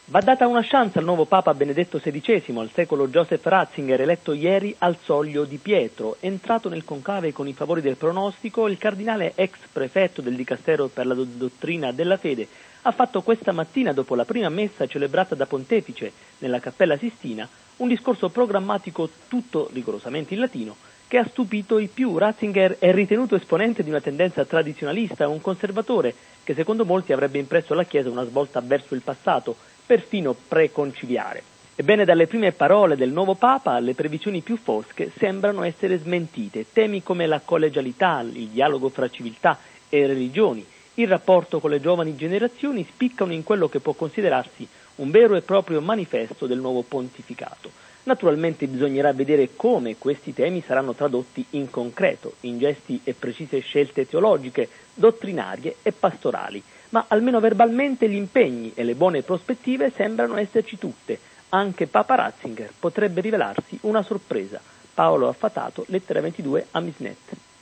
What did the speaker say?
Va data una chance al nuovo Papa Benedetto XVI, al secolo Joseph Ratzinger, eletto ieri al Soglio di Pietro. Entrato nel conclave con i favori del pronostico, il cardinale ex prefetto del Dicastero per la dottrina della fede ha fatto questa mattina, dopo la prima messa celebrata da Pontefice nella Cappella Sistina, un discorso programmatico tutto rigorosamente in latino, che ha stupito i più. Ratzinger è ritenuto esponente di una tendenza tradizionalista, un conservatore che secondo molti avrebbe impresso alla Chiesa una svolta verso il passato, perfino preconciliare. Ebbene, dalle prime parole del nuovo Papa, le previsioni più fosche sembrano essere smentite. Temi come la collegialità, il dialogo fra civiltà e religioni, il rapporto con le giovani generazioni spiccano in quello che può considerarsi un vero e proprio manifesto del nuovo pontificato. Naturalmente bisognerà vedere come questi temi saranno tradotti in concreto, in gesti e precise scelte teologiche, dottrinarie e pastorali, ma almeno verbalmente gli impegni e le buone prospettive sembrano esserci tutte. Anche Papa Ratzinger potrebbe rivelarsi una sorpresa. Paolo Affatato, lettera 22 a Misnet.